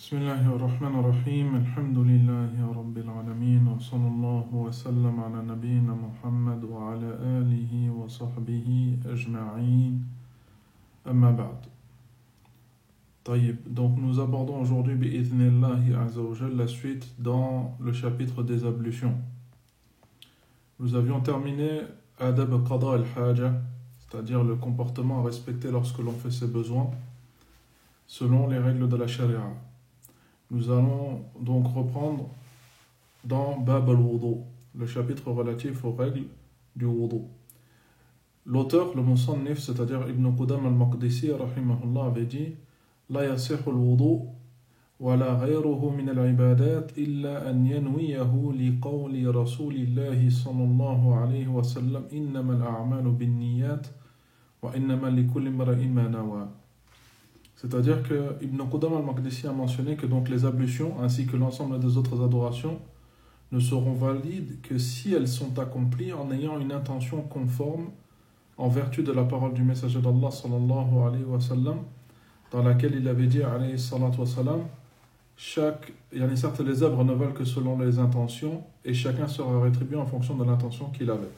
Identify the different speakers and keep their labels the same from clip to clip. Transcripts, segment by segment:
Speaker 1: بسم الله الرحمن الرحيم الحمد لله رب العالمين وصلى الله وسلم على نبينا محمد وعلى آله وصحبه أجمعين أما بعد. طيب, donc nous abordons aujourd'hui bi'idhnillahi azza wa jalla la suite dans le chapitre des ablutions. Nous avions terminé adab qada al-haja, c'est-à-dire le comportement à respecter lorsque l'on fait ses besoins selon les règles de la charia. Nous allons donc reprendre dans Bab al-Wudu, le chapitre relatif aux règles du wudu. L'auteur, le musannif, c'est-à-dire Ibn Qudam al-Maqdisi, rahimahullah, avait dit La yasihu al-wudu wa la ghayruhu min al-ibadat illa an yanwiyahu li qawli rasulillahi sallallahu alayhi wa sallam innama al-a'malu bin-niyyat wa innama li kulli imra'in ma nawa. C'est-à-dire que Ibn Qudam al-Maqdisi a mentionné que donc les ablutions ainsi que l'ensemble des autres adorations ne seront valides que si elles sont accomplies en ayant une intention conforme en vertu de la parole du messager d'Allah sallallahu alayhi wa sallam, dans laquelle il avait dit alayhi salatu wa salam, certes les œuvres ne valent que selon les intentions et chacun sera rétribué en fonction de l'intention qu'il avait.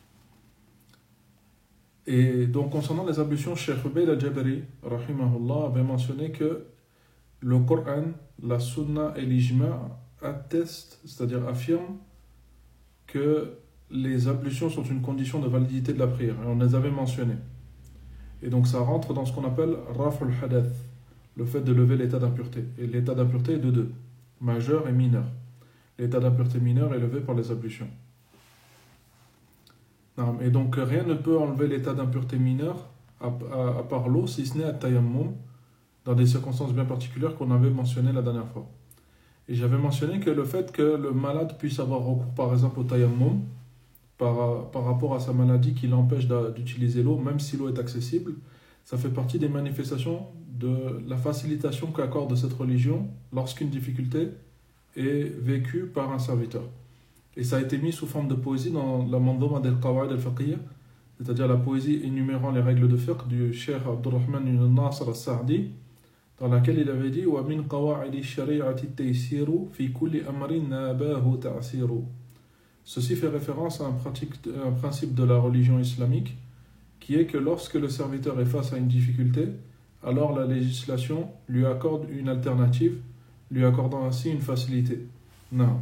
Speaker 1: Et donc concernant les ablutions, Cheikh Ubayd al-Jabari rahimahullah avait mentionné que le Coran, la Sunna et l'Ijma' attestent, c'est-à-dire affirment que les ablutions sont une condition de validité de la prière, et on les avait mentionnées. Et donc ça rentre dans ce qu'on appelle Raf al-Hadath, le fait de lever l'état d'impureté. Et l'état d'impureté est de deux, majeur et mineur. L'état d'impureté mineur est levé par les ablutions. Et donc rien ne peut enlever l'état d'impureté mineure à part l'eau, si ce n'est à tayammum, dans des circonstances bien particulières qu'on avait mentionnées la dernière fois. Et j'avais mentionné que le fait que le malade puisse avoir recours par exemple au tayammum par rapport à sa maladie qui l'empêche d'utiliser l'eau, même si l'eau est accessible, ça fait partie des manifestations de la facilitation qu'accorde cette religion lorsqu'une difficulté est vécue par un serviteur. Et ça a été mis sous forme de poésie dans la Mandoma del-Qawa'id al-Fiqhiyya, c'est-à-dire la poésie énumérant les règles de fiqh du Cheikh Abdurrahman ibn Nasr al-Sa'di, dans laquelle il avait dit wa min qawa'idi shari'ati taysiru fi kulli amrin nabahu ta'siru. Ceci fait référence à un principe de la religion islamique qui est que lorsque le serviteur est face à une difficulté, alors la législation lui accorde une alternative, lui accordant ainsi une facilité. Non.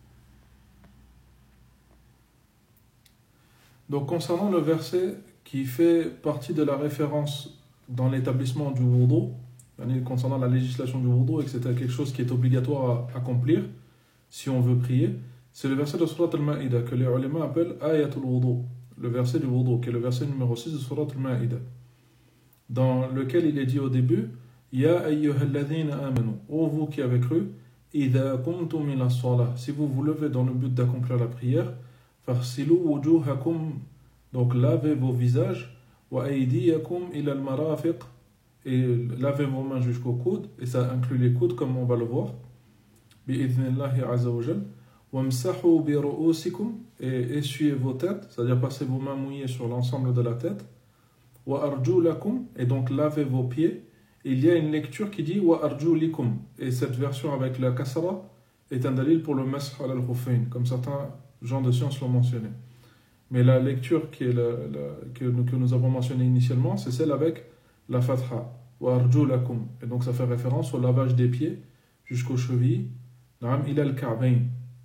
Speaker 1: Donc concernant le verset qui fait partie de la référence dans l'établissement du wudu, concernant la législation du wudu et que c'est quelque chose qui est obligatoire à accomplir si on veut prier, c'est le verset de Surat al-Ma'ida que les ulama appellent Ayatul Wudu, le verset du wudu, qui est le verset numéro 6 de Surat al-Ma'ida, dans lequel il est dit au début Ya ayyuhalladhina amanu, ô vous qui avez cru, idha qumtum ila as-salah, si vous vous levez dans le but d'accomplir la prière, farsilu wujuhakum, donc lavez vos visages, wa aydiyakum ila al-marafiq, et lavez vos mains jusqu'aux coudes, et ça inclut les coudes comme on va le voir, bi'idhnillahi azza wa jal, wamsahu bi ru'usikum, et essuyez vos têtes, c'est-à-dire passez vos mains mouillées sur l'ensemble de la tête, wa arjulakum, et donc lavez vos pieds. Il y a une lecture qui dit wa arjulikum, et cette version avec la kasra est un dalil pour le mash al-khuffayn, comme certains gens de science l'ont mentionné. Mais la lecture que nous avons mentionnée initialement, c'est celle avec la fatha, wa arjulakum, et donc ça fait référence au lavage des pieds jusqu'aux chevilles, ila al-ka'bayn,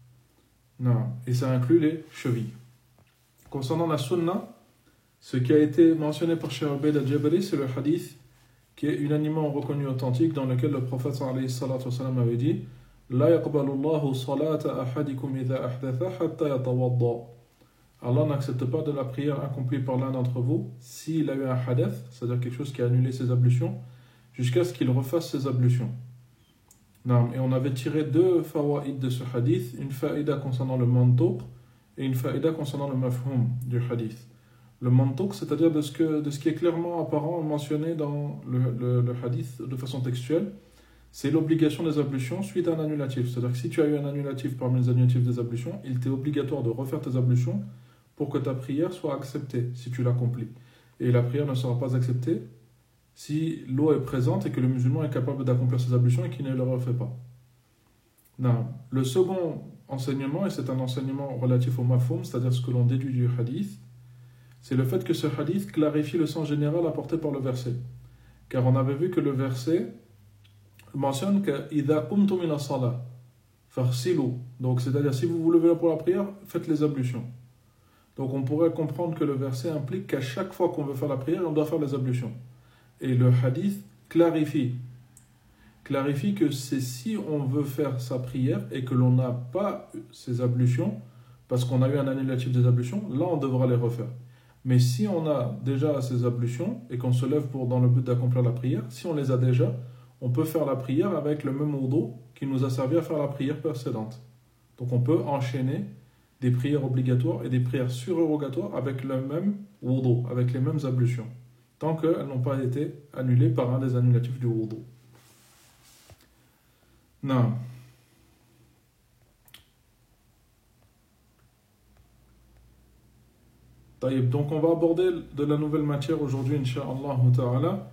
Speaker 1: et ça inclut les chevilles. Concernant la sunna, ce qui a été mentionné par Cheikh Ubayd al-Jabari, c'est le hadith qui est unanimement reconnu authentique, dans lequel le prophète sallallahu alayhi wa sallam avait dit La yaqbalu Allahu salata ahadikum idha ahdatha hatta yatawadda. Allah n'accepte pas de la prière accomplie par l'un d'entre vous s'il a eu un hadath, c'est-à-dire quelque chose qui a annulé ses ablutions, jusqu'à ce qu'il refasse ses ablutions. Et on avait tiré deux fawaïd de ce hadith, une faïda concernant le mantuq et une faïda concernant le mafhum du hadith. Le mantuq, c'est-à-dire de ce qui est clairement apparent mentionné dans le hadith de façon textuelle, c'est l'obligation des ablutions suite à un annulatif. C'est-à-dire que si tu as eu un annulatif parmi les annulatifs des ablutions, il t'est obligatoire de refaire tes ablutions pour que ta prière soit acceptée, si tu l'accomplis. Et la prière ne sera pas acceptée si l'eau est présente et que le musulman est capable d'accomplir ses ablutions et qu'il ne le refait pas. Non. Le second enseignement, et c'est un enseignement relatif au mafhoum, c'est-à-dire ce que l'on déduit du hadith, c'est le fait que ce hadith clarifie le sens général apporté par le verset. Car on avait vu que le verset mentionne que إِذَا قُمْتُمْ إِلَى الصَّلَاةِ فَاغْسِلُوا. Donc, c'est-à-dire, si vous vous levez pour la prière, faites les ablutions. Donc, on pourrait comprendre que le verset implique qu'à chaque fois qu'on veut faire la prière, on doit faire les ablutions. Et le hadith clarifie que c'est si on veut faire sa prière et que l'on n'a pas ces ablutions, parce qu'on a eu un annulatif des ablutions, là, on devra les refaire. Mais si on a déjà ces ablutions et qu'on se lève dans le but d'accomplir la prière, si on les a déjà, on peut faire la prière avec le même wudu qui nous a servi à faire la prière précédente. Donc on peut enchaîner des prières obligatoires et des prières surérogatoires avec le même wudu, avec les mêmes ablutions, tant qu'elles n'ont pas été annulées par un des annulatifs du wudu. Non. Donc on va aborder de la nouvelle matière aujourd'hui, Inch'Allah ta'ala.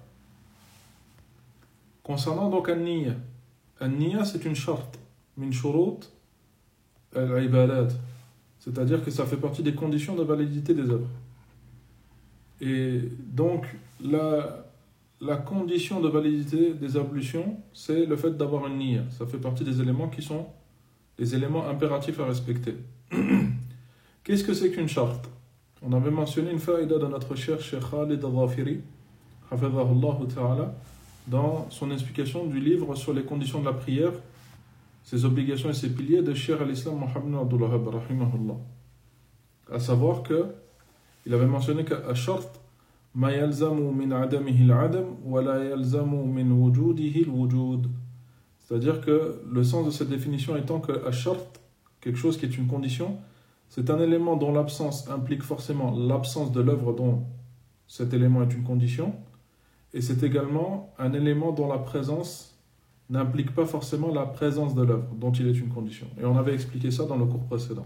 Speaker 1: Concernant donc An-Niyya. An-Niyya, c'est une charte, min shurut al-ibadat. C'est-à-dire que ça fait partie des conditions de validité des œuvres. Et donc, la condition de validité des ablutions, c'est le fait d'avoir une niyya. Ça fait partie des éléments qui sont les éléments impératifs à respecter. Qu'est-ce que c'est qu'une charte? On avait mentionné une faïda de notre cher Cheikh Khalid al-Dhafiri, hafidhahullah ta'ala, dans son explication du livre sur les conditions de la prière, ses obligations et ses piliers de Cheikh al-Islam Muhammad Abdul Wahhab, rahimahullah. À savoir que il avait mentionné qu'à shart ma yalzamu min adamihi al-adam wa la yalzamu min wujudihi al-wujud. C'est-à-dire que le sens de cette définition étant que à shart, quelque chose qui est une condition, c'est un élément dont l'absence implique forcément l'absence de l'œuvre dont cet élément est une condition, et c'est également un élément dont la présence n'implique pas forcément la présence de l'œuvre dont il est une condition. Et on avait expliqué ça dans le cours précédent.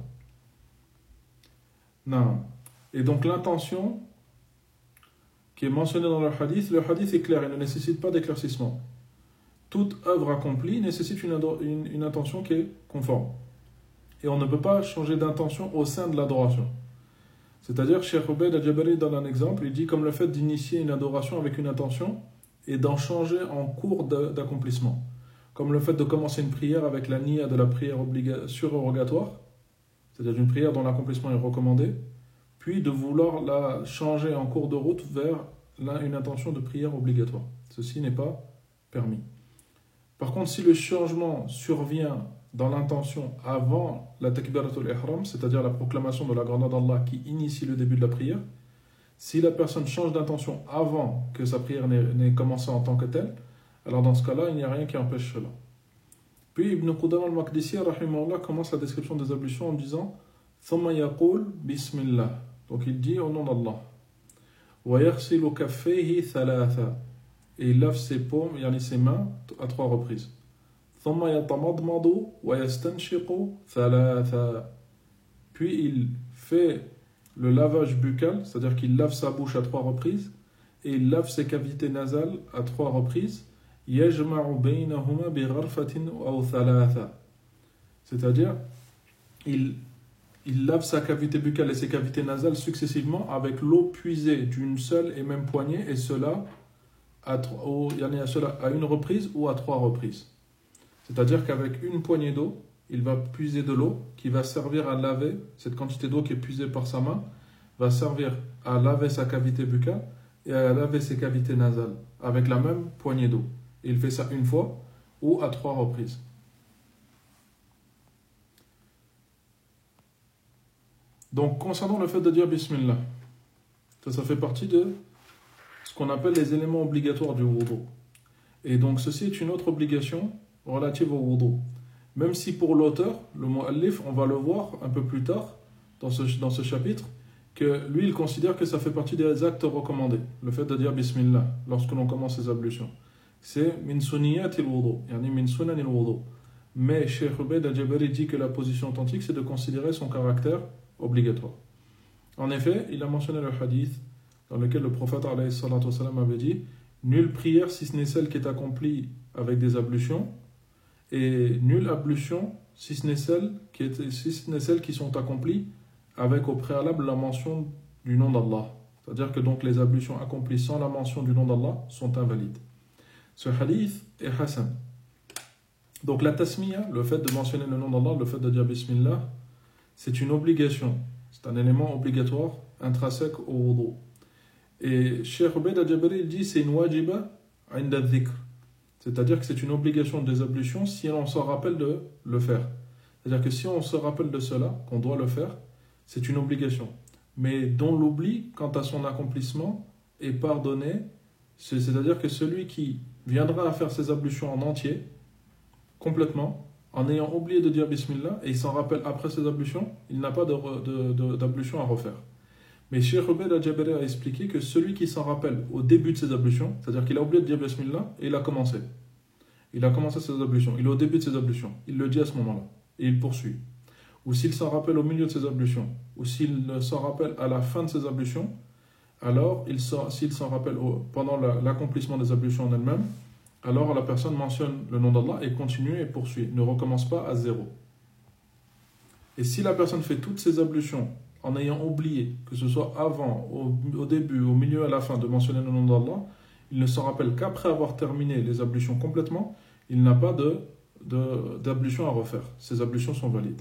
Speaker 1: Non. Et donc l'intention qui est mentionnée dans le hadith est clair, il ne nécessite pas d'éclaircissement. Toute œuvre accomplie nécessite une intention qui est conforme. Et on ne peut pas changer d'intention au sein de l'adoration. C'est-à-dire, Cheikh Ubayd al-Jabari donne un exemple, il dit comme le fait d'initier une adoration avec une intention et d'en changer en cours d'accomplissement. Comme le fait de commencer une prière avec la niyya de la prière surérogatoire, c'est-à-dire d'une prière dont l'accomplissement est recommandé, puis de vouloir la changer en cours de route vers une intention de prière obligatoire. Ceci n'est pas permis. Par contre, si le changement survient dans l'intention avant la takbiratul ihram, c'est-à-dire la proclamation de la grandeur d'Allah qui initie le début de la prière, si la personne change d'intention avant que sa prière n'ait commencé en tant que telle, alors dans ce cas-là, il n'y a rien qui empêche cela. Puis Ibn Qudama al-Maqdisi rahimahullah commence la description des ablutions en disant Thumma yaqul bismillah. Donc il dit au nom d'Allah. Wa yaghsilu kaffayhi thalatha. Et il lave ses paumes, yani ses mains, à 3 reprises. ثم يتمضمض ويستنشق ثلاثا. Puis il fait le lavage buccal, c'est-à-dire qu'il lave sa bouche à 3 reprises et il lave ses cavités nasales à 3 reprises. يجمع بينهما بغرفة أو ثلاثة. C'est-à-dire il lave sa cavité buccale et ses cavités nasales successivement avec l'eau puisée d'une seule et même poignée, et cela à une reprise ou à 3 reprises. C'est-à-dire qu'avec une poignée d'eau, il va puiser de l'eau qui va servir à laver, cette quantité d'eau qui est puisée par sa main, va servir à laver sa cavité buccale et à laver ses cavités nasales avec la même poignée d'eau. Et il fait ça une fois ou à 3 reprises. Donc, concernant le fait de dire Bismillah, ça fait partie de ce qu'on appelle les éléments obligatoires du wudu. Et donc, ceci est une autre obligation relative au wudu. Même si pour l'auteur, le mu'allif, on va le voir un peu plus tard dans ce chapitre, que lui, il considère que ça fait partie des actes recommandés, le fait de dire Bismillah lorsque l'on commence ses ablutions. C'est min sunniyatil wudu, yani min sunanil wudu. Mais Cheikh Ubayd al-Jabari dit que la position authentique, c'est de considérer son caractère obligatoire. En effet, il a mentionné le hadith dans lequel le prophète alayhi salatu wasalam avait dit nulle prière si ce n'est celle qui est accomplie avec des ablutions, et nulle ablution si ce n'est celles qui sont accomplies avec au préalable la mention du nom d'Allah. C'est-à-dire que donc les ablutions accomplies sans la mention du nom d'Allah sont invalides. Ce hadith est Hassan. Donc la tasmiya, le fait de mentionner le nom d'Allah, le fait de dire Bismillah, c'est une obligation, c'est un élément obligatoire intrinsèque au wudu. Et Cheikh Ubayd al-Jabari dit c'est une wajiba inda dhikr, c'est-à-dire que c'est une obligation des ablutions si on s'en rappelle de le faire. C'est-à-dire que si on se rappelle de cela, qu'on doit le faire, c'est une obligation. Mais dont l'oubli quant à son accomplissement est pardonné, c'est-à-dire que celui qui viendra à faire ses ablutions en entier, complètement, en ayant oublié de dire Bismillah, et il s'en rappelle après ses ablutions, il n'a pas d'ablution à refaire. Mais Cheikh Ubayd al-Jabari a expliqué que celui qui s'en rappelle au début de ses ablutions, c'est-à-dire qu'il a oublié de dire Bismillah, et il a commencé. Il a commencé ses ablutions, il est au début de ses ablutions, il le dit à ce moment-là, et il poursuit. Ou s'il s'en rappelle au milieu de ses ablutions, ou s'il s'en rappelle à la fin de ses ablutions, alors s'il s'en rappelle pendant l'accomplissement des ablutions en elles-mêmes, alors la personne mentionne le nom d'Allah et continue et poursuit, ne recommence pas à zéro. Et si la personne fait toutes ses ablutions en ayant oublié, que ce soit avant, au début, au milieu, à la fin, de mentionner le nom d'Allah, il ne s'en rappelle qu'après avoir terminé les ablutions complètement, il n'a pas d'ablution à refaire. Ces ablutions sont valides.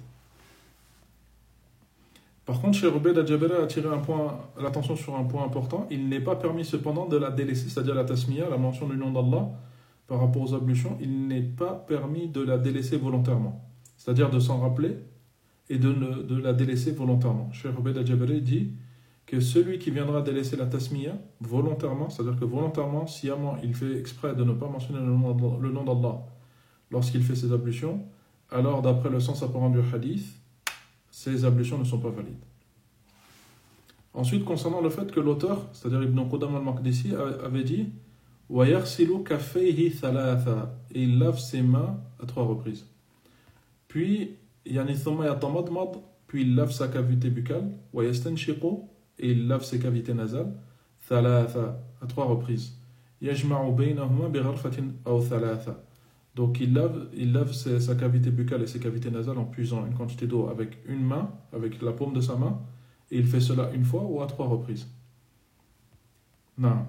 Speaker 1: Par contre, Cheikh Ubayd al-Jabari a attiré l'attention sur un point important. Il n'est pas permis cependant de la délaisser, c'est-à-dire la tasmiya, la mention du nom d'Allah, par rapport aux ablutions, il n'est pas permis de la délaisser volontairement. C'est-à-dire de s'en rappeler et de la délaisser volontairement. Cheikh Ubayd al-Jabari dit que celui qui viendra délaisser la tasmiya volontairement, c'est-à-dire que volontairement, sciemment, il fait exprès de ne pas mentionner le nom d'Allah lorsqu'il fait ses ablutions, alors d'après le sens apparent du hadith, ces ablutions ne sont pas valides. Ensuite, concernant le fait que l'auteur, c'est-à-dire Ibn Qudam al-Maqdisi, avait dit وَيَغْسِلُ كَفَّيْهِ ثَلَاثًا, et il lave ses mains à 3 reprises. Puis, ثُمَّ يَتَمَضْمَضْ, puis il lave sa cavité buccale, وَيَسْتَنْشِقُ, et il lave ses cavités nasales, ثَلَاثًا, à 3 reprises. يَجْمَعُ بَيْنَهُمَا بِغَرْفَةٍ أَوْ ثَلَاثًا. Donc il lave sa cavité buccale et ses cavités nasales en puisant une quantité d'eau avec une main, avec la paume de sa main, et il fait cela une fois ou à 3 reprises. Non.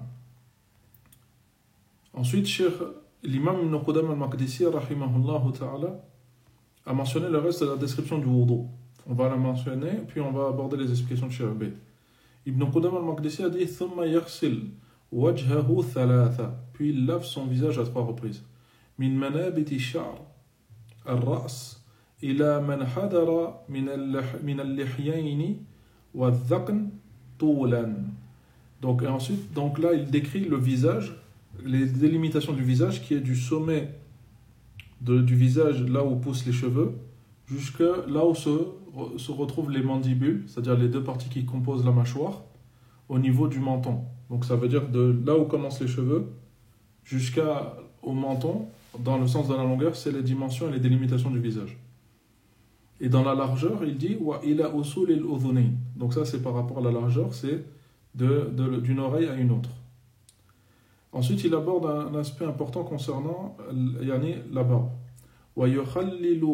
Speaker 1: Ensuite, l'imam Ibn Qudam al-Maqdisi, rahimahullah ta'ala, a mentionné le reste de la description du wudu. On va la mentionner, puis on va aborder les explications de Cheikh Ubayd. Ibn Qudam al-Maqdisi a dit ثُمَّ يَغْسِلْ وَجْهَهُ ثَلَاثًا, puis il lave son visage à 3 reprises. من منابت الشعر الرأس إلى من حدر من اللحيين والذقن طولا. Donc, et ensuite, donc là, il décrit le visage, les délimitations du visage, qui est du sommet du visage, là où poussent les cheveux, jusqu'à là où se retrouvent les mandibules, c'est-à-dire les 2 parties qui composent la mâchoire, au niveau du menton. Donc ça veut dire de là où commencent les cheveux jusqu'au menton, dans le sens de la longueur, c'est les dimensions et les délimitations du visage. Et dans la largeur, il dit wa ila usul al-udhunayn. Donc ça, c'est par rapport à la largeur, c'est d'une oreille à une autre. Ensuite, il aborde un aspect important concernant la barbe. Wa yukhallilu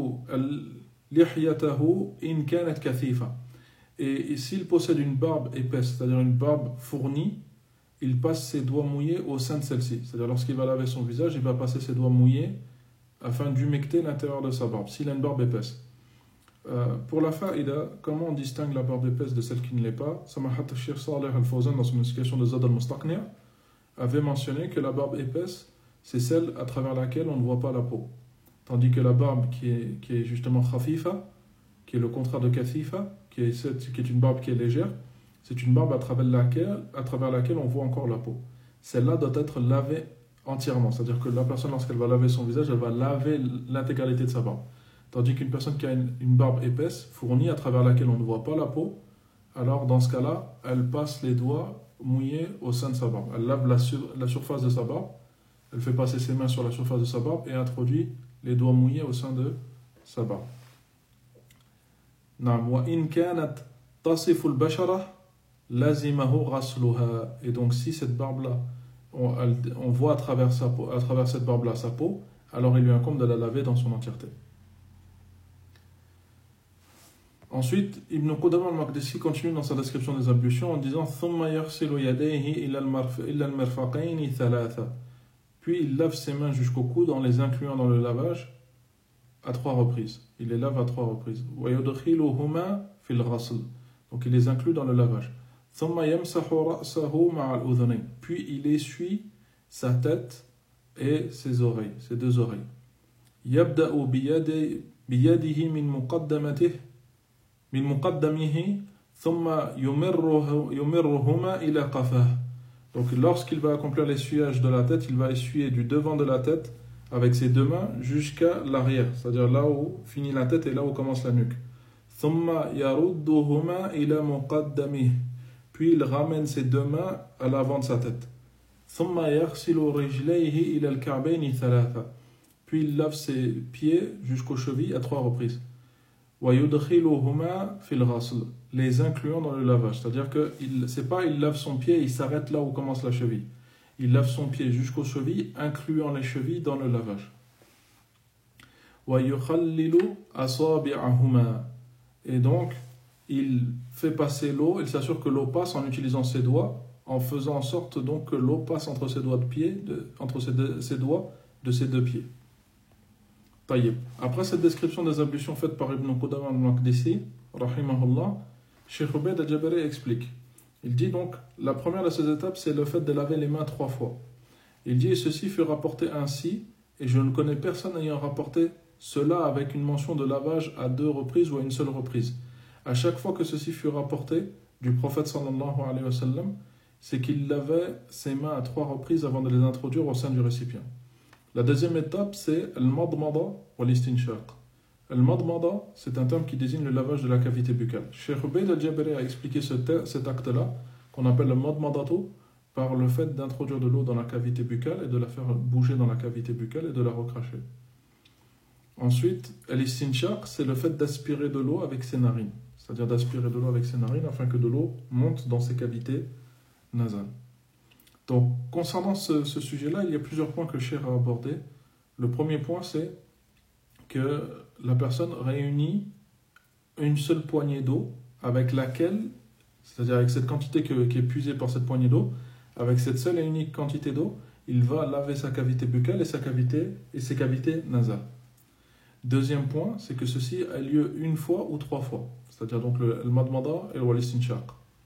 Speaker 1: lihyatahu in kanat kathifa. Et s'il possède une barbe épaisse, c'est-à-dire une barbe fournie, il passe ses doigts mouillés au sein de celle-ci. C'est-à-dire lorsqu'il va laver son visage, il va passer ses doigts mouillés afin d'humecter l'intérieur de sa barbe, s'il a une barbe épaisse. Pour la faïda, comment on distingue la barbe épaisse de celle qui ne l'est pas? Samahat al-Sheikh Salih al-Fawzan, dans son explication de Zad al-Mustaqni', avait mentionné que la barbe épaisse, c'est celle à travers laquelle on ne voit pas la peau. Tandis que la barbe qui est justement khafifa, qui est le contraire de kathifa, qui est une barbe qui est légère, c'est une barbe à travers laquelle on voit encore la peau. Celle-là doit être lavée entièrement. C'est-à-dire que la personne, lorsqu'elle va laver son visage, elle va laver l'intégralité de sa barbe. Tandis qu'une personne qui a une barbe épaisse, fournie, à travers laquelle on ne voit pas la peau, alors dans ce cas-là, elle passe les doigts mouillés au sein de sa barbe. Elle lave la surface de sa barbe, elle fait passer ses mains sur la surface de sa barbe et introduit les doigts mouillés au sein de sa barbe. وَإِنْ كَانَتْ تَصِفُ الْبَشَرَةِ لَزِمَهُ غَسْلُهَا. Et donc si cette barbe-là on voit à travers cette barbe-là sa peau, alors il lui incombe de la laver dans son entièreté. Ensuite, Ibn Qudama al-Maqdisi continue dans sa description des ablutions en disant ثم يغسل يديه إلى المرفقين ثلاثة. Puis il lave ses mains jusqu'au coude en les incluant dans le lavage à 3 reprises. Il les lave à 3 reprises. ويدخلهما في الغسل. Donc il les inclut dans le lavage. ثم يمسح رأسه مع الأذنين. Puis il essuie sa tête et ses oreilles, ses 2 oreilles. يبدأ بيده من مقدمه ثم يمرهما إلى قفاه. Donc lorsqu'il va accomplir l'essuyage de la tête, il va essuyer du devant de la tête avec ses 2 mains jusqu'à l'arrière, c'est-à-dire là où finit la tête et là où commence la nuque. ثم يردهما إلى مقدمه. Puis il ramène ses 2 mains à l'avant de sa tête. ثم يغسل رجليه إلى الكعبين ثلاثة. Puis il lave ses pieds jusqu'aux chevilles à 3 reprises. ويدخلهما في الغسل. Les incluant dans le lavage, c'est-à-dire que c'est pas il lave son pied et il s'arrête là où commence la cheville. Il lave son pied jusqu'aux chevilles, incluant les chevilles dans le lavage. ويخلل أصابعهما. Et donc, il fait passer l'eau, il s'assure que l'eau passe en utilisant ses doigts, en faisant en sorte donc que l'eau passe entre ses doigts de pied, entre ses doigts de ses 2 pieds. Taïb. Après cette description des ablutions faites par Ibn Qudama al-Maqdisi, rahimahullah, Cheikh Ubayd al-Jabari explique. Il dit donc, la première de ces étapes, c'est le fait de laver les mains 3 fois. Il dit, et ceci fut rapporté ainsi, et je ne connais personne ayant rapporté cela avec une mention de lavage à 2 reprises ou à une seule reprise. À chaque fois que ceci fut rapporté du prophète sallallahu alayhi wa sallam, c'est qu'il lavait ses mains à 3 reprises avant de les introduire au sein du récipient. La deuxième étape, c'est al-madmada wa l'istinshaq. Al-madmada, c'est un terme qui désigne le lavage de la cavité buccale. Cheikh Ubayd al-Jabari a expliqué cet acte-là, qu'on appelle le madmadatu, par le fait d'introduire de l'eau dans la cavité buccale et de la faire bouger dans la cavité buccale et de la recracher. Ensuite, al-istinshaq, c'est le fait d'aspirer de l'eau avec ses narines, c'est-à-dire d'aspirer de l'eau avec ses narines afin que de l'eau monte dans ses cavités nasales. Donc, concernant ce sujet-là, il y a plusieurs points que Cheikh a abordés. Le premier point, c'est que la personne réunit une seule poignée d'eau avec laquelle, c'est-à-dire avec cette quantité qui est puisée par cette poignée d'eau, avec cette seule et unique quantité d'eau, il va laver sa cavité buccale et ses cavités nasales. Deuxième point, c'est que ceci a lieu 1 fois ou 3 fois, c'est-à-dire donc le madmada et le istinshaq.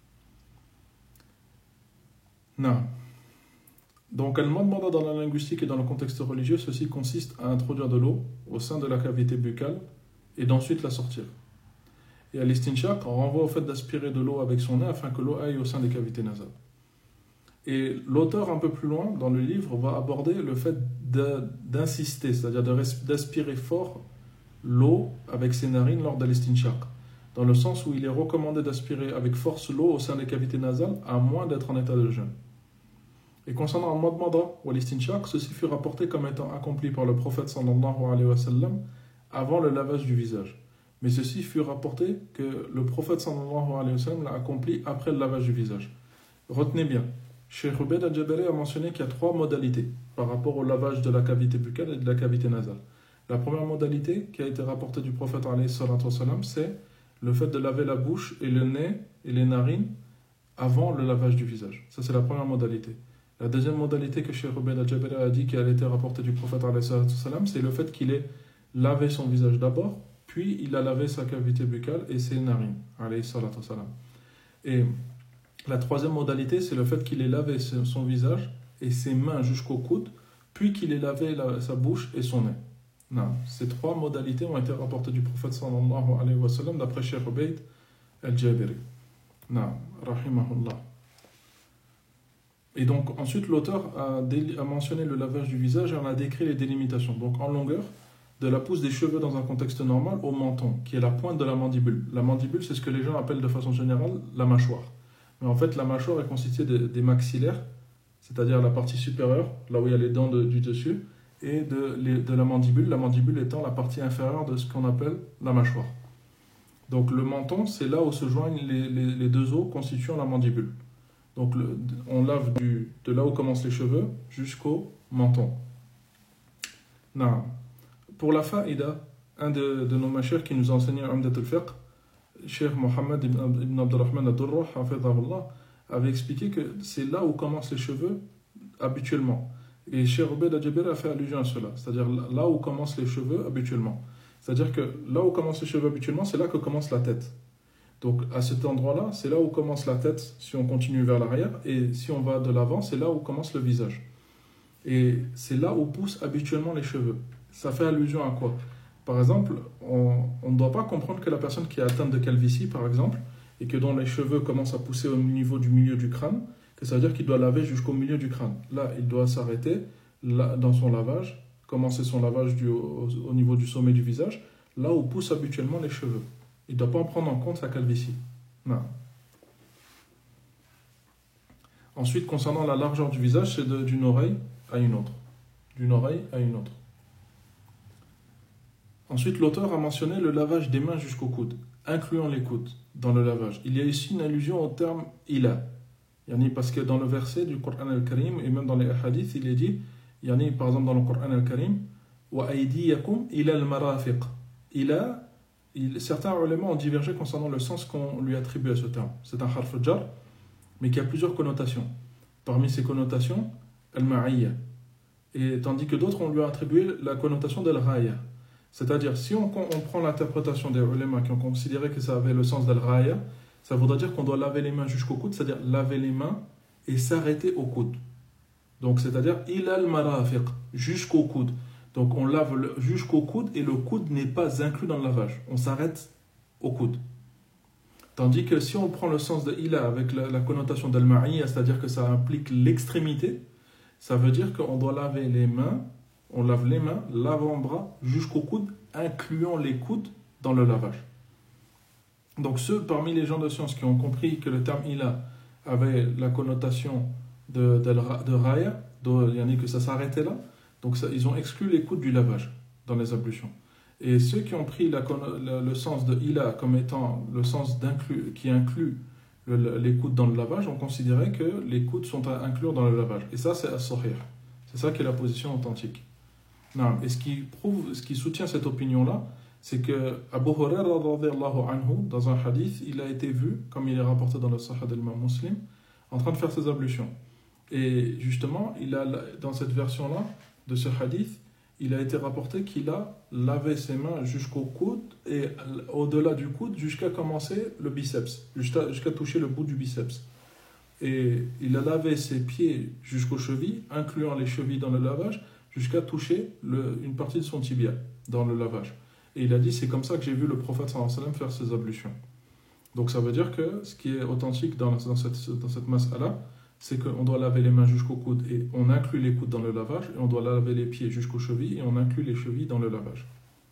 Speaker 1: Non. Donc, al-madmada dans la linguistique et dans le contexte religieux, ceci consiste à introduire de l'eau au sein de la cavité buccale et d'ensuite la sortir. Et al-istinshaq renvoie au fait d'aspirer de l'eau avec son nez afin que l'eau aille au sein des cavités nasales. Et l'auteur, un peu plus loin dans le livre, va aborder le fait d'insister, c'est-à-dire d'aspirer fort l'eau avec ses narines lors de l'istinshaq, dans le sens où il est recommandé d'aspirer avec force l'eau au sein des cavités nasales, à moins d'être en état de jeûne. Et concernant al-madmada ou l'istinshaq, ceci fut rapporté comme étant accompli par le prophète sallallahu alayhi wa sallam avant le lavage du visage. Mais ceci fut rapporté que le prophète sallallahu alayhi wa sallam l'a accompli après le lavage du visage. Retenez bien, Cheikh Ubayd al-Jabari a mentionné qu'il y a 3 modalités par rapport au lavage de la cavité buccale et de la cavité nasale. La première modalité qui a été rapportée du prophète alayhi salatu wa sallam, c'est le fait de laver la bouche et le nez et les narines avant le lavage du visage. Ça, c'est la première modalité. La deuxième modalité que Cheikh Ubayd al-Jabari a dit qu'elle était rapportée du prophète c'est le fait qu'il ait lavé son visage d'abord, puis il a lavé sa cavité buccale et ses narines. Et la troisième modalité, c'est le fait qu'il ait lavé son visage et ses mains jusqu'au coude, puis qu'il ait lavé sa bouche et son nez. Non. Ces 3 modalités ont été rapportées du prophète sallallahu alayhi wa sallam d'après Cheikh Ubayd al-Jabari. Non, rahimahullah. Et donc ensuite l'auteur a mentionné le lavage du visage et en a décrit les délimitations. Donc en longueur, de la pousse des cheveux dans un contexte normal au menton, qui est la pointe de la mandibule. La mandibule, c'est ce que les gens appellent de façon générale la mâchoire. Mais en fait, la mâchoire est constituée des maxillaires, c'est-à-dire la partie supérieure, là où il y a les dents du dessus, et de la mandibule étant la partie inférieure de ce qu'on appelle la mâchoire. Donc le menton, c'est là où se joignent les 2 os constituant la mandibule. Donc on lave de là où commencent les cheveux jusqu'au menton. Non. Pour la faïda, un de nos machers qui nous a enseigné Umdat al-Fiqh, Cheikh Mohammed ibn Abdurrahman al-Durrah, avait expliqué que c'est là où commencent les cheveux habituellement. Et Cheikh Obeid al-Jabir a fait allusion à cela, c'est-à-dire là où commencent les cheveux habituellement. C'est-à-dire que là où commencent les cheveux habituellement, c'est là que commence la tête. Donc à cet endroit-là, c'est là où commence la tête si on continue vers l'arrière, et si on va de l'avant, c'est là où commence le visage. Et c'est là où poussent habituellement les cheveux. Ça fait allusion à quoi? Par exemple, on ne doit pas comprendre que la personne qui est atteinte de calvitie, par exemple, et que dont les cheveux commencent à pousser au niveau du milieu du crâne, que ça veut dire qu'il doit laver jusqu'au milieu du crâne. Là, il doit s'arrêter là, dans son lavage, commencer son lavage au niveau du sommet du visage, là où poussent habituellement les cheveux. Il ne doit pas en prendre en compte sa calvitie. Non. Ensuite, concernant la largeur du visage, c'est d'une oreille à une autre. D'une oreille à une autre. Ensuite, l'auteur a mentionné le lavage des mains jusqu'au coude, incluant les coudes dans le lavage. Il y a ici une allusion au terme ila. Parce que dans le verset du Coran al-Karim et même dans les hadiths, il est dit, par exemple dans le Coran al-Karim, wa aydiyakum ila al-marafiq. Ila, certains ulama ont divergé concernant le sens qu'on lui attribue à ce terme. C'est un harf jar, mais qui a plusieurs connotations. Parmi ces connotations, al-ma'iyya. Et tandis que d'autres, on lui a attribué la connotation d'al-raya. C'est-à-dire, si on prend l'interprétation des ulama qui ont considéré que ça avait le sens d'al-raya, ça voudrait dire qu'on doit laver les mains jusqu'au coude, c'est-à-dire laver les mains et s'arrêter au coude. Donc, c'est-à-dire, ila al-marafiq, jusqu'au coude. Donc, on lave jusqu'au coude et le coude n'est pas inclus dans le lavage. On s'arrête au coude. Tandis que si on prend le sens de ila avec la connotation d'al-ma'iyya, c'est-à-dire que ça implique l'extrémité, ça veut dire qu'on doit laver les mains, on lave les mains, l'avant-bras jusqu'au coude, incluant les coudes dans le lavage. Donc ceux parmi les gens de science qui ont compris que le terme ila avait la connotation de raya, que ça s'arrêtait là, donc ça, ils ont exclu les coudes du lavage dans les ablutions. Et ceux qui ont pris le sens de ila comme étant le sens qui inclut les coudes dans le lavage, ont considéré que les coudes sont à inclure dans le lavage. Et ça, c'est as-sahih. C'est ça qui est la position authentique. Non. Et ce qui soutient cette opinion-là, c'est que Abu Hurairah radhiyallahu anhu, dans un hadith, il a été vu, comme il est rapporté dans le Sahih de l'imam Muslim, en train de faire ses ablutions. Et justement, dans cette version-là, de ce hadith, il a été rapporté qu'il a lavé ses mains jusqu'au coude et au-delà du coude jusqu'à commencer le biceps, jusqu'à toucher le bout du biceps. Et il a lavé ses pieds jusqu'aux chevilles, incluant les chevilles dans le lavage, jusqu'à toucher une partie de son tibia dans le lavage. Et il a dit, c'est comme ça que j'ai vu le prophète sallallahu alayhi wa sallam faire ses ablutions. Donc ça veut dire que ce qui est authentique dans cette mas'ala, c'est qu'on doit laver les mains jusqu'au coude et on inclut les coudes dans le lavage, et on doit laver les pieds jusqu'aux chevilles et on inclut les chevilles dans le lavage.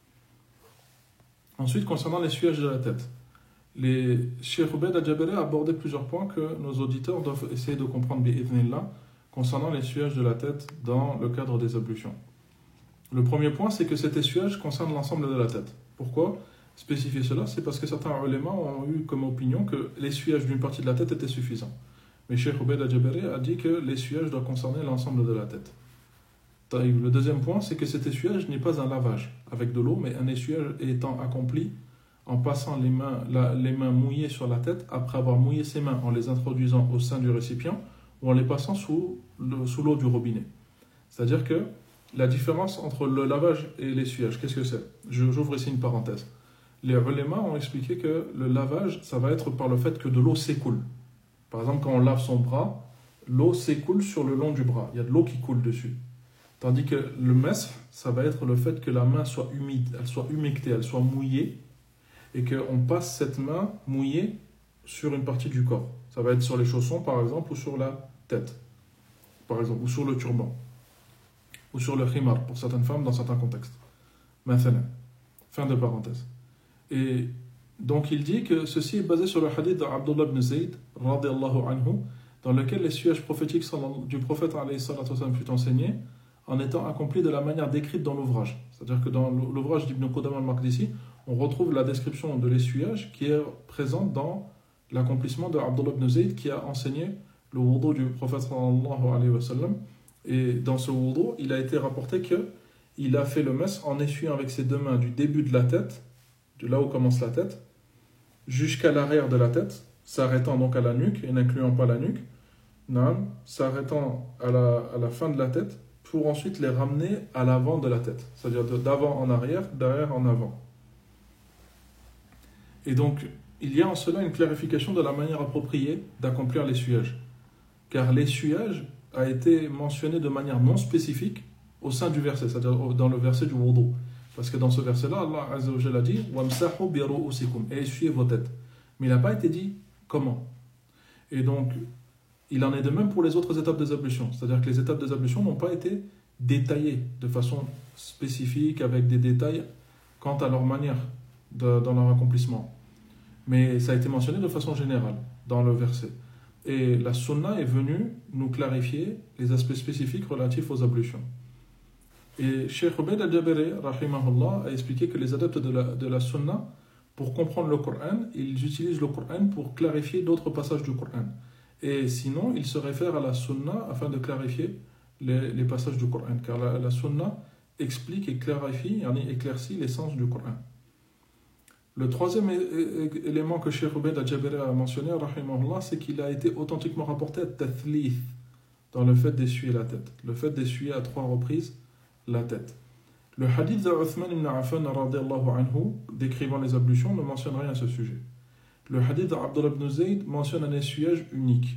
Speaker 1: Ensuite, concernant l'essuyage de la tête, Cheikh Obeid al-Jabiri a abordé plusieurs points que nos auditeurs doivent essayer de comprendre bi'idhnillah concernant l'essuyage de la tête dans le cadre des ablutions. Le premier point, c'est que cet essuyage concerne l'ensemble de la tête. Pourquoi spécifier cela? C'est parce que certains ulémas ont eu comme opinion que l'essuyage d'une partie de la tête était suffisant. Mais Cheikh Obeid al-Jabiri a dit que l'essuyage doit concerner l'ensemble de la tête. Le deuxième point, c'est que cet essuyage n'est pas un lavage avec de l'eau, mais un essuyage étant accompli en passant les mains mouillées sur la tête après avoir mouillé ses mains en les introduisant au sein du récipient ou en les passant sous l'eau du robinet. C'est-à-dire que la différence entre le lavage et l'essuyage, qu'est-ce que c'est? J'ouvre ici une parenthèse. Les ulémas ont expliqué que le lavage, ça va être par le fait que de l'eau s'écoule. Par exemple, quand on lave son bras, l'eau s'écoule sur le long du bras. Il y a de l'eau qui coule dessus. Tandis que le masih, ça va être le fait que la main soit humide, elle soit humectée, elle soit mouillée, et qu'on passe cette main mouillée sur une partie du corps. Ça va être sur les chaussons, par exemple, ou sur la tête, par exemple, ou sur le turban, ou sur le khimar, pour certaines femmes, dans certains contextes. Mathalan. Fin de parenthèse. Et donc il dit que ceci est basé sur le hadith d'Abdullah ibn Zayd, radiyallahu anhu, dans lequel l'essuage prophétique du prophète alayhi salatu wasallam fut enseigné en étant accompli de la manière décrite dans l'ouvrage. C'est-à-dire que dans l'ouvrage d'Ibn Qudama al-Maqdisi, on retrouve la description de l'essuyage qui est présente dans l'accomplissement d'Abdullah ibn Zayd qui a enseigné le wudu du prophète sallallahu alayhi wa sallam. Et dans ce wudu, il a été rapporté qu'il a fait le mess en essuyant avec ses deux mains du début de la tête, de là où commence la tête, jusqu'à l'arrière de la tête, s'arrêtant donc à la nuque et n'incluant pas la nuque, s'arrêtant à la fin de la tête, pour ensuite les ramener à l'avant de la tête, c'est-à-dire d'avant en arrière, d'arrière en avant. Et donc, il y a en cela une clarification de la manière appropriée d'accomplir l'essuyage. Car l'essuyage a été mentionné de manière non spécifique au sein du verset, c'est-à-dire dans le verset du wudu. Parce que dans ce verset-là, Allah Azza wa Jalla a dit « Wamsahu bi ru'usikum » et essuyez vos têtes. Mais il n'a pas été dit comment. Et donc, il en est de même pour les autres étapes des ablutions. C'est-à-dire que les étapes des ablutions n'ont pas été détaillées de façon spécifique, avec des détails quant à leur manière dans leur accomplissement. Mais ça a été mentionné de façon générale dans le verset. Et la sunna est venue nous clarifier les aspects spécifiques relatifs aux ablutions. Et Cheikh Ubayd al-Jabiri, rahimahullah, a expliqué que les adeptes de la sunna, pour comprendre le Coran, ils utilisent le Coran pour clarifier d'autres passages du Coran. Et sinon, ils se réfèrent à la sunna afin de clarifier les passages du Coran. Car la sunna explique et clarifie, éclaircit l'essence du Coran. Le troisième élément que Cheikh Ubayd al-Jabiri a mentionné, rahimahullah, c'est qu'il a été authentiquement rapporté à tathlith, dans le fait d'essuyer la tête. Le fait d'essuyer à 3 reprises la tête. Le hadith d'Uthman ibn Affan radiyallahu anhu, décrivant les ablutions, ne mentionne rien à ce sujet. Le hadith d'Abdullah ibn Zayd mentionne un essuyage unique.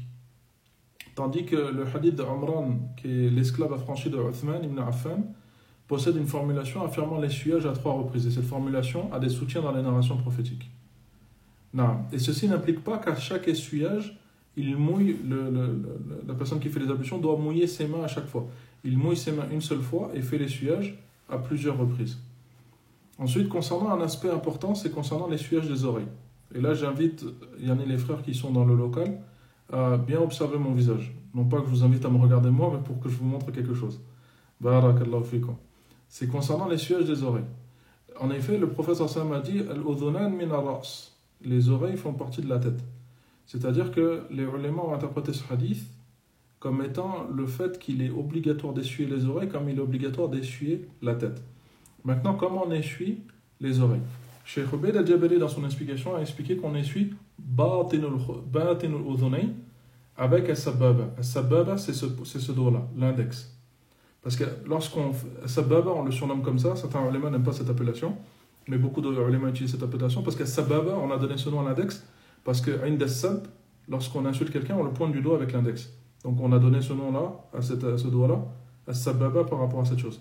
Speaker 1: Tandis que le hadith d'Amran, qui est l'esclave affranchi de Uthman ibn Affan, possède une formulation affirmant l'essuyage à 3 reprises. Et cette formulation a des soutiens dans les narrations prophétiques. Non. Et ceci n'implique pas qu'à chaque essuyage, il mouille, la personne qui fait les ablutions doit mouiller ses mains à chaque fois. Il mouille ses mains une seule fois et fait l'essuyage à plusieurs reprises. Ensuite, concernant un aspect important, c'est concernant l'essuyage des oreilles. Et là, j'invite les frères qui sont dans le local à bien observer mon visage. Non pas que je vous invite à me regarder moi, mais pour que je vous montre quelque chose. Barakallahu fikum. C'est concernant l'essuyage des oreilles. En effet, le prophète sallallahu alayhi wa sallam a dit Al-udhunan min ar-ra's. Les oreilles font partie de la tête. C'est-à-dire que les ulémas ont interprété ce hadith comme étant le fait qu'il est obligatoire d'essuyer les oreilles comme il est obligatoire d'essuyer la tête. Maintenant, comment on essuie les oreilles? Cheikh Ubayd al-Jabiri, dans son explication, a expliqué qu'on essuie batinul udhunayn avec as-sababa. As-sababa, c'est ce doigt-là, l'index. Parce que lorsqu'on as-sababa, on le surnomme comme ça, certains ulémas n'aiment pas cette appellation, mais beaucoup d'ulémas utilisent cette appellation parce qu'as-sababa, on a donné ce nom à l'index, parce que indas-sab, lorsqu'on insulte quelqu'un, on le pointe du doigt avec l'index. Donc on a donné ce nom-là, à ce doigt-là, as-sababa par rapport à cette chose.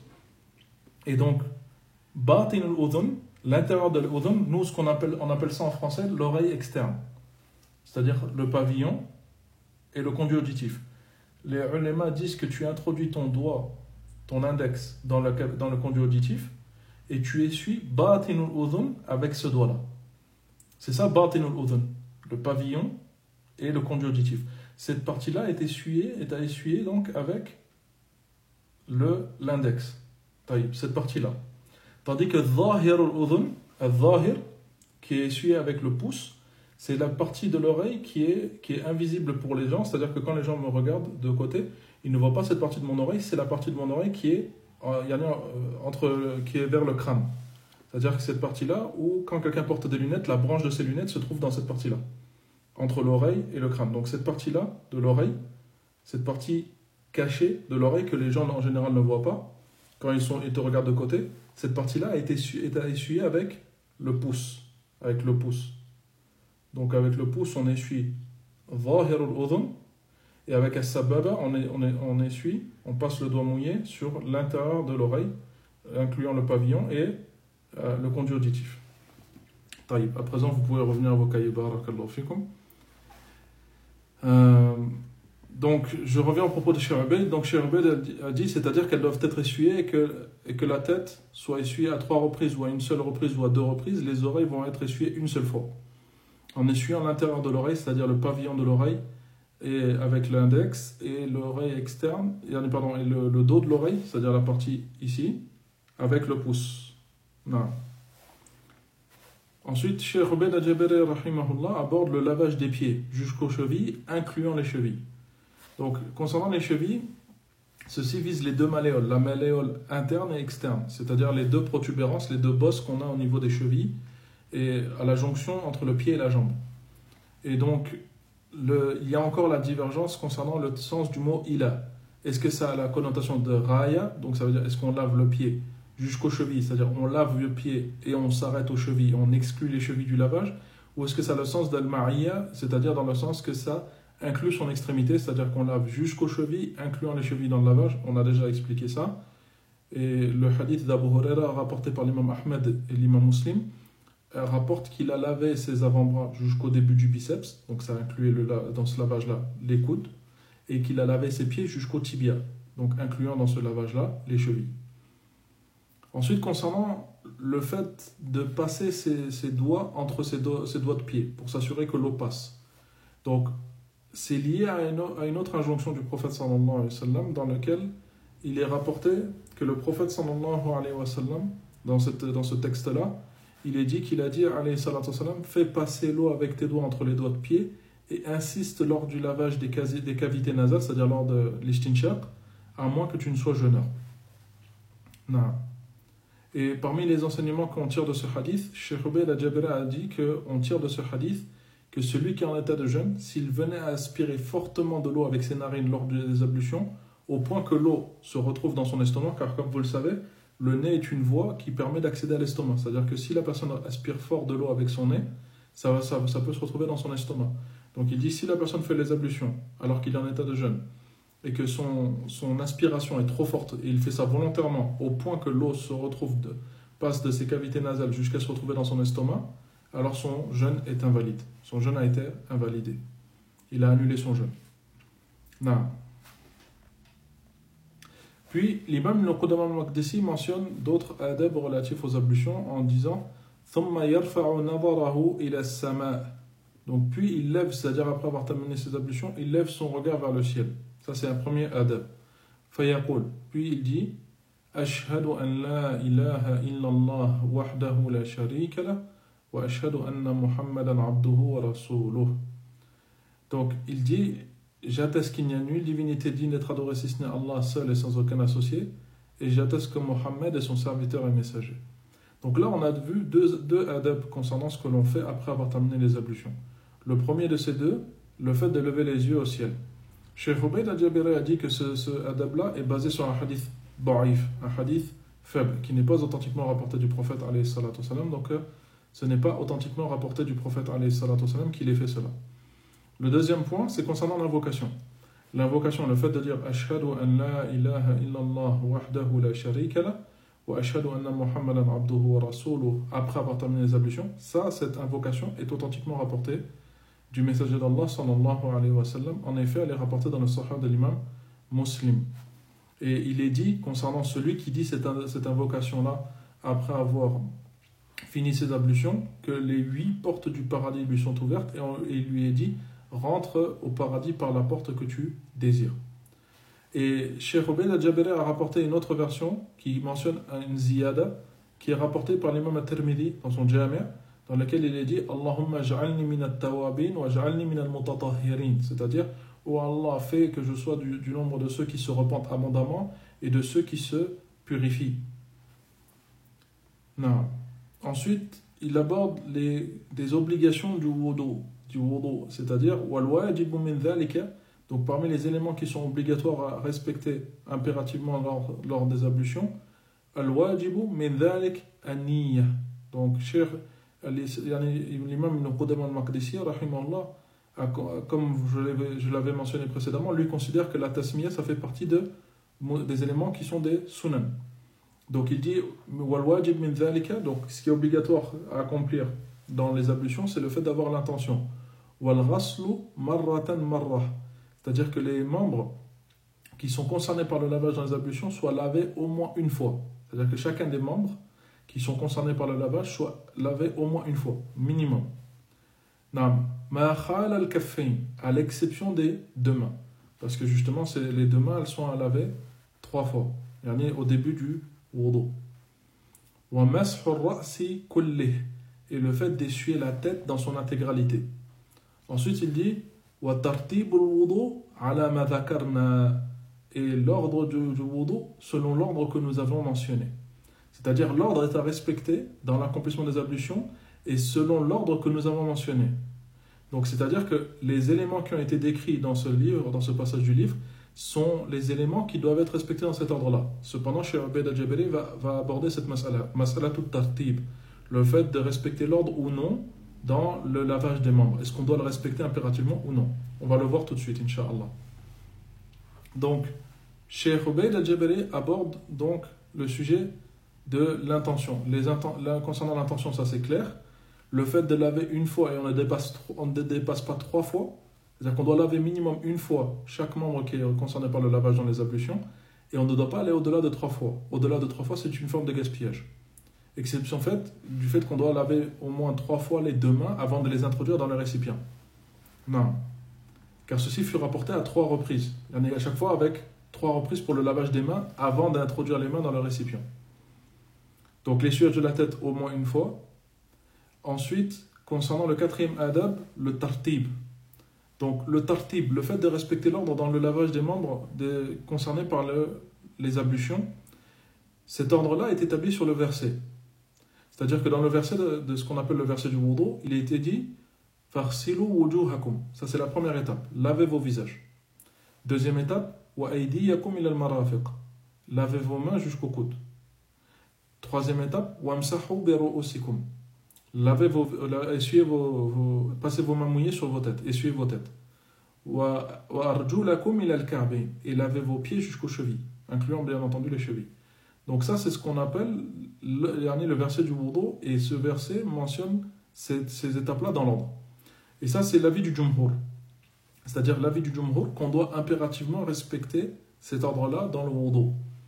Speaker 1: Et donc, batinul udhun, l'intérieur de l'udhun, nous, on appelle ça en français l'oreille externe. C'est-à-dire le pavillon et le conduit auditif. Les ulémas disent que tu introduis ton doigt, ton index, dans le conduit auditif et tu essuies batinul udhun avec ce doigt-là. C'est ça, batinul udhun, le pavillon et le conduit auditif. Cette partie-là est essuyée donc avec l'index. Cette partie-là. Tandis que dhahirul udhun, al-dhahir, qui est essuyé avec le pouce, c'est la partie de l'oreille qui est invisible pour les gens. C'est-à-dire que quand les gens me regardent de côté, ils ne voient pas cette partie de mon oreille, c'est la partie de mon oreille qui est vers le crâne. C'est-à-dire que cette partie-là, où quand quelqu'un porte des lunettes, la branche de ses lunettes se trouve dans cette partie-là, entre l'oreille et le crâne. Donc cette partie-là de l'oreille, cette partie cachée de l'oreille que les gens en général ne voient pas, quand ils te regardent de côté, cette partie-là a été essuyée avec le pouce. Donc avec le pouce, on essuie dhahirul udhun, et avec as-sababa, on essuie, on passe le doigt mouillé sur l'intérieur de l'oreille, incluant le pavillon et le conduit auditif. À présent, vous pouvez revenir à vos cahiers. Barakallahu fikum. Donc, je reviens au propos de Cheikh Ubayd. Donc, Cheikh Ubayd a dit, c'est-à-dire qu'elles doivent être essuyées et que la tête soit essuyée à 3 reprises, ou à une seule reprise, ou à 2 reprises. Les oreilles vont être essuyées une seule fois. En essuyant l'intérieur de l'oreille, c'est-à-dire le pavillon de l'oreille, et avec l'index, et l'oreille externe, et le dos de l'oreille, c'est-à-dire la partie ici, avec le pouce. Non. Ensuite, Cheikh Ubayd al-Jabiri rahimahullah aborde le lavage des pieds jusqu'aux chevilles, incluant les chevilles. Donc, concernant les chevilles, ceci vise les deux malléoles, la malléole interne et externe, c'est-à-dire les deux protubérances, les deux bosses qu'on a au niveau des chevilles et à la jonction entre le pied et la jambe. Et donc, il y a encore la divergence concernant le sens du mot ila. Est-ce que ça a la connotation de raya, donc ça veut dire est-ce qu'on lave le pied jusqu'aux chevilles, c'est-à-dire on lave le pied et on s'arrête aux chevilles, on exclut les chevilles du lavage, ou est-ce que ça a le sens d'al-ma'iyya, c'est-à-dire dans le sens que ça inclut son extrémité, c'est-à-dire qu'on lave jusqu'aux chevilles, incluant les chevilles dans le lavage, on a déjà expliqué ça. Et le hadith d'Abu Huraira rapporté par l'imam Ahmed et l'imam Muslim rapporte qu'il a lavé ses avant-bras jusqu'au début du biceps, donc ça incluait dans ce lavage-là les coudes, et qu'il a lavé ses pieds jusqu'au tibia, donc incluant dans ce lavage-là les chevilles. Ensuite, concernant le fait de passer ses doigts entre ses doigts de pied pour s'assurer que l'eau passe. Donc, c'est lié à une autre injonction du prophète sallallahu alayhi wa sallam dans lequel il est rapporté que le prophète sallallahu alayhi wa sallam, dans ce texte-là, il est dit qu'il a dit alayhi salatu wa sallam, fais passer l'eau avec tes doigts entre les doigts de pied et insiste lors du lavage des cavités nasales, c'est-à-dire lors de l'istinshaq, à moins que tu ne sois jeûneur. Non. Et parmi les enseignements qu'on tire de ce hadith, Cheikh Ubayd al-Jabiri a dit qu'on tire de ce hadith que celui qui est en état de jeûne, s'il venait à aspirer fortement de l'eau avec ses narines lors des ablutions, au point que l'eau se retrouve dans son estomac, car comme vous le savez, le nez est une voie qui permet d'accéder à l'estomac. C'est-à-dire que si la personne aspire fort de l'eau avec son nez, ça peut se retrouver dans son estomac. Donc il dit, si la personne fait les ablutions alors qu'il est en état de jeûne, et que son aspiration est trop forte, et il fait ça volontairement, au point que l'eau passe de ses cavités nasales jusqu'à se retrouver dans son estomac, alors son jeûne est invalide. Son jeûne a été invalidé. Il a annulé son jeûne. Non. Puis, l'imam Qudam al-Maqdisi mentionne d'autres adab relatifs aux ablutions en disant ثُمَّ يَرْفَعُ نَظَرَهُ إِلَى السَّمَاءِ. Donc, puis il lève, c'est-à-dire après avoir terminé ses ablutions, il lève son regard vers le ciel. Ça, c'est un premier adab. فَيَقُولُ. Puis il dit أَشْهَدُ أَنْ لَا إِلَهَ إِلَّا اللَّهُ وَحْدَهُ لَا شَرِيكَ لَهُ وَأَشْهَدُ أَنَّ مُحَمَّدًا عَبْدُهُ وَرَسُولُهُ. Donc, il dit j'atteste qu'il n'y a nulle divinité digne d'être adorée si ce n'est Allah seul et sans aucun associé, et j'atteste que Mohammed est son serviteur et messager. Donc là, on a vu deux adab concernant ce que l'on fait après avoir terminé les ablutions. Le premier de ces deux, le fait de lever les yeux au ciel. Cheikh Ubayd al-Jabiri a dit que ce adab-là est basé sur un hadith da'if, un hadith faible, qui n'est pas authentiquement rapporté du prophète alayhi salatu wasalam, donc ce n'est pas authentiquement rapporté du prophète alayhi salatu wasalam qu'il ait fait cela. Le deuxième point, c'est concernant l'invocation. L'invocation, le fait de dire Ashhadu an la ilaha illallah wahdahu la sharika lah wa ashhadu anna Muhammadan abduhu wa rasuluhu après avoir terminé les ablutions, cette invocation est authentiquement rapportée du messager d'Allah sallallahu alayhi wa sallam. En effet, elle est rapportée dans le Sahih de l'imam Muslim. Et il est dit concernant celui qui dit cette invocation-là après avoir fini ses ablutions que les 8 portes du paradis lui sont ouvertes et il lui est dit rentre au paradis par la porte que tu désires. Et Cheikh Ubayd al-Jabiri a rapporté une autre version qui mentionne une ziyada qui est rapportée par l'imam al-Tirmidhi dans son Jami', dans laquelle il est dit Allahumma ja'alni min at-tawabin wa ja'alni min al-mutatahhirin, c'est-à-dire oh Allah, fais que je sois du nombre de ceux qui se repentent abondamment et de ceux qui se purifient. Non. Ensuite, il aborde des obligations du wudu, c'est-à-dire wal-wajibu min dhalika, donc parmi les éléments qui sont obligatoires à respecter impérativement lors des ablutions, al-wajibu min dhalik an-niyya. Donc l'imam Ibn Qudam al-Maqdisi rahimahullah, comme je l'avais mentionné précédemment, lui considère que la tasmiya ça fait partie des éléments qui sont des sunan. Donc il dit wal-wajib min dhalika, donc ce qui est obligatoire à accomplir dans les ablutions, c'est le fait d'avoir l'intention. Wal-ghaslu marratan marrah, c'est-à-dire que les membres qui sont concernés par le lavage dans les ablutions soient lavés au moins une fois. C'est-à-dire que chacun des membres qui sont concernés par le lavage soit lavé au moins une fois, minimum. Naam, ma khal al-kaffayn, à l'exception des deux mains. Parce que justement, les deux mains, elles sont à laver 3 fois. Yani au début du wudu. Wa mashu ar-ra'si kullih, et le fait d'essuyer la tête dans son intégralité. Ensuite, il dit وترتيب الوضوء على ما ذكرنا. Et l'ordre du wudu selon l'ordre que nous avons mentionné. C'est-à-dire l'ordre est à respecter dans l'accomplissement des ablutions et selon l'ordre que nous avons mentionné. Donc c'est-à-dire que les éléments qui ont été décrits dans ce livre, dans ce passage du livre, sont les éléments qui doivent être respectés dans cet ordre-là. Cependant, Cheikh Ubayd al-Jabari va aborder cette mas'ala tout tartib, le fait de respecter l'ordre ou non dans le lavage des membres. Est-ce qu'on doit le respecter impérativement ou non? On va le voir tout de suite, Inch'Allah. Donc, Cheikh Ubayd al-Jabari aborde donc le sujet de l'intention. Concernant l'intention, ça c'est clair. Le fait de laver une fois et on ne dépasse pas 3 fois, c'est-à-dire qu'on doit laver minimum une fois chaque membre qui est concerné par le lavage dans les ablutions, et on ne doit pas aller au-delà de 3 fois. Au-delà de 3 fois, c'est une forme de gaspillage. Exception faite du fait qu'on doit laver au moins 3 fois les 2 mains avant de les introduire dans le récipient. Non. Car ceci fut rapporté à 3 reprises. Il y en a à chaque fois avec 3 reprises pour le lavage des mains avant d'introduire les mains dans le récipient. Donc l'essuie-tout de la tête au moins une fois. Ensuite, concernant le 4e adab, le tartib. Donc le tartib, le fait de respecter l'ordre dans le lavage des membres concernés par les ablutions, cet ordre-là est établi sur le verset. C'est-à-dire que dans le verset de ce qu'on appelle le verset du wudu, il a été dit « Farsilu wujuhakum ». Ça c'est la première étape, lavez vos visages. Deuxième étape, « Wa aydiyakum ila al-marafiq ». Lavez vos mains jusqu'au coude. Troisième étape, « Wamsahu bi ru'usikum ». Passez vos mains mouillées sur vos têtes, essuyez vos têtes. Wa arjulakum ila al-ka'bayn, et lavez vos pieds jusqu'aux chevilles, incluant bien entendu les chevilles. Donc ça c'est ce qu'on appelle le verset du wudu, et ce verset mentionne ces étapes-là dans l'ordre. Et ça c'est l'avis du jumhur, c'est-à-dire l'avis du jumhur qu'on doit impérativement respecter cet ordre-là dans le wudu.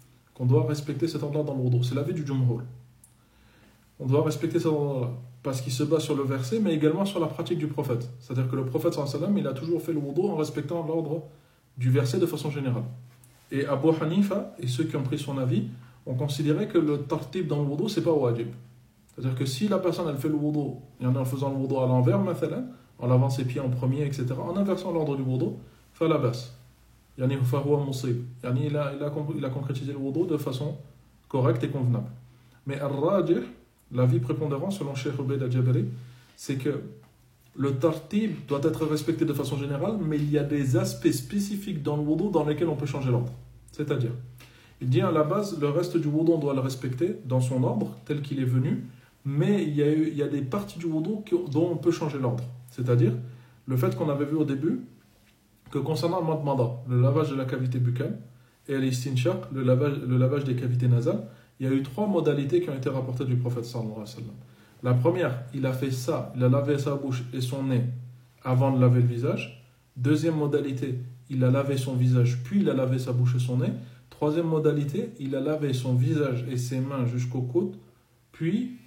Speaker 1: C'est l'avis du jumhur. On doit respecter cet ordre-là parce qu'il se base sur le verset, mais également sur la pratique du prophète. C'est-à-dire que le prophète sallallahu alayhi wa sallam, il a toujours fait le wudu en respectant l'ordre du verset de façon générale. Et Abu Hanifa et ceux qui ont pris son avis ont considéré que le tartib dans le wudu, c'est pas wajib. C'est-à-dire que si la personne elle fait le wudu, il y en a en faisant le wudu à l'envers, en lavant ses pieds en premier, etc., en inversant l'ordre du wudu, fala bas. Yani fahuwa musib. Yani il a concrétisé le wudu de façon correcte et convenable. Mais al-rajih, l'avis prépondérant selon Cheikh Ubayd al-Jabari, c'est que le tartib doit être respecté de façon générale, mais il y a des aspects spécifiques dans le wudu dans lesquels on peut changer l'ordre. C'est-à-dire, il dit à la base, le reste du wudu on doit le respecter dans son ordre tel qu'il est venu, mais il y a des parties du wudu dont on peut changer l'ordre. C'est-à-dire, le fait qu'on avait vu au début, que concernant le madmada, le lavage de la cavité buccale, et l'istinshaq, le lavage des cavités nasales, il y a eu 3 modalités qui ont été rapportées du prophète sallallahu alayhi wa sallam. La première, il a fait ça, il a lavé sa bouche et son nez avant de laver le visage. Deuxième modalité, il a lavé son visage puis il a lavé sa bouche et son nez. Troisième modalité, il a lavé son visage et ses mains jusqu'au coude, puis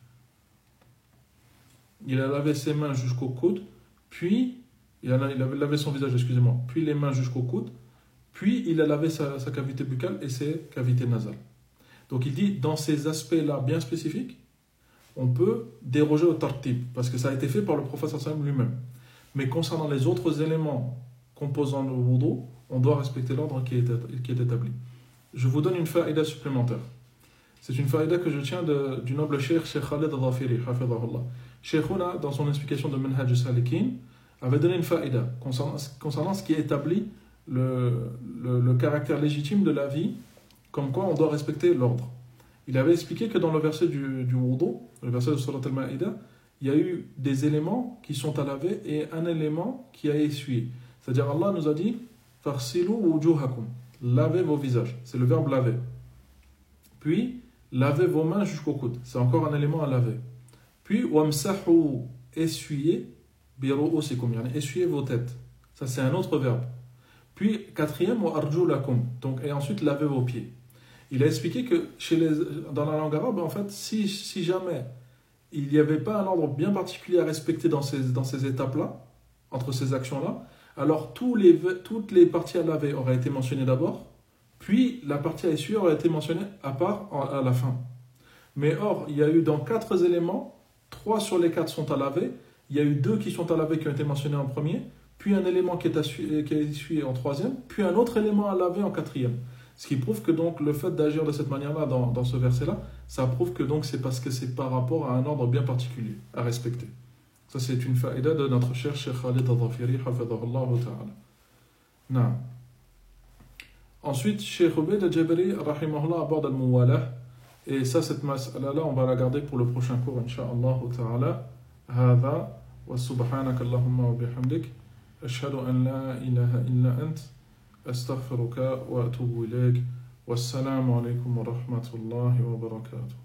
Speaker 1: il a lavé ses mains jusqu'au coude, puis il a lavé son visage, puis les mains jusqu'au coude, puis il a lavé sa cavité buccale et ses cavités nasales. Donc il dit, dans ces aspects-là bien spécifiques, on peut déroger au tartib, parce que ça a été fait par le prophète sallallahu alayhi wa sallam lui-même. Mais concernant les autres éléments composant le wudu, on doit respecter l'ordre qui est établi. Je vous donne une faïda supplémentaire. C'est une faïda que je tiens du noble cheikh Khalid al-Dhafiri, hafidhahullah. Sheikhuna, dans son explication de Manhaj al-Salikin, avait donné une faïda concernant ce qui établit le caractère légitime de la vie, comme quoi on doit respecter l'ordre. Il avait expliqué que dans le verset du wudu, le verset de Surat al-Ma'ida, il y a eu des éléments qui sont à laver et un élément qui a essuyé. C'est-à-dire Allah nous a dit « Farsilu wujuhakum » lavez vos visages, c'est le verbe laver. Puis, lavez vos mains jusqu'au coude, c'est encore un élément à laver. Puis, « Wamsahu » essuyez, « Bi ru'usikum » essuyez vos têtes, ça c'est un autre verbe. Puis, quatrième, « Wa arjulakum » donc, et ensuite, lavez vos pieds. Il a expliqué que dans la langue arabe, en fait, si jamais il n'y avait pas un ordre bien particulier à respecter dans ces étapes-là, entre ces actions-là, alors toutes les parties à laver auraient été mentionnées d'abord, puis la partie à essuyer aurait été mentionnée à part à la fin. Mais or, il y a eu dans 4 éléments, 3 sur les 4 sont à laver, il y a eu 2 qui sont à laver qui ont été mentionnés en premier, puis un élément qui est essuyé en troisième, puis un autre élément à laver en quatrième. Ce qui prouve que donc le fait d'agir de cette manière-là dans ce verset-là, ça prouve que donc c'est parce que c'est par rapport à un ordre bien particulier à respecter. Ça c'est une faïda de notre cher Cheikh Khalid al-Dhafiri, hafidhahullah ta'ala. Non. Ensuite, Cheikh Ubayd al-Jabari, rahimahullah, aborde al-Muwalah. Et ça, cette mas'ala-là, on va la garder pour le prochain cours, incha'Allah ta'ala. Hada, wa subhanaka Allahumma wa bihamdik. Ashhadu an la ilaha illa ant. Astaghfiruka wa atubu ilayk. Wassalamu alaykum wa rahmatullahi wa barakatuh.